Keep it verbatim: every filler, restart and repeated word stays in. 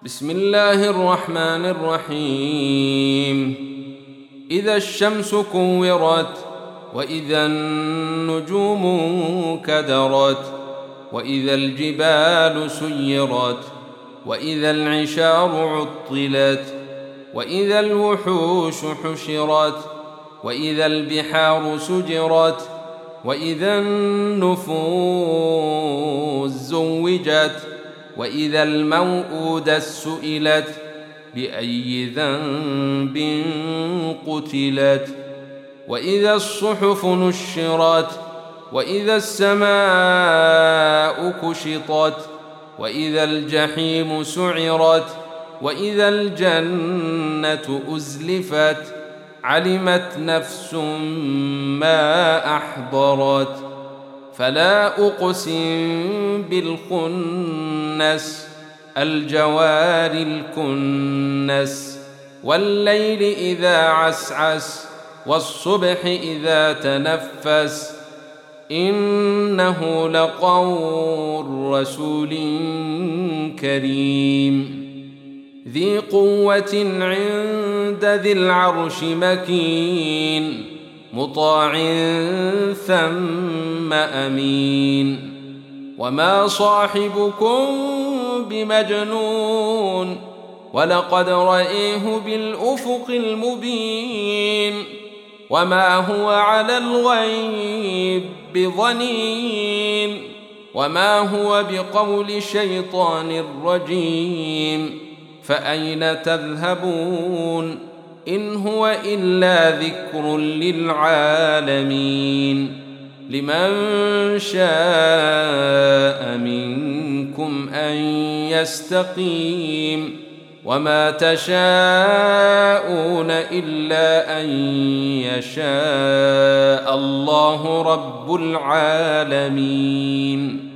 بسم الله الرحمن الرحيم. إذا الشمس كورت، وإذا النجوم كدرت، وإذا الجبال سيرت، وإذا العشار عطلت، وإذا الوحوش حشرت، وإذا البحار سجرت، وإذا النفوس زوجت، وإذا الموءودة سئلت بأي ذنب قتلت، وإذا الصحف نشرت، وإذا السماء كشطت، وإذا الجحيم سعرت، وإذا الجنة أزلفت، علمت نفس ما أحضرت. فلا أقسم بالخنس، الجوار الكنس، والليل إذا عسعس، والصبح إذا تنفس، إنه لقول رسول كريم ذي قوة عند ذي العرش مكين، مطاع ثم أمين. وما صاحبكم بمجنون، ولقد رأيه بالأفق المبين، وما هو على الغيب بضنين، وما هو بقول شيطان رجيم. فأين تذهبون؟ إن هو إلا ذكر للعالمين. لمن شاء منكم أن يستقيم، وما تشاءون إلا أن يشاء الله رب العالمين.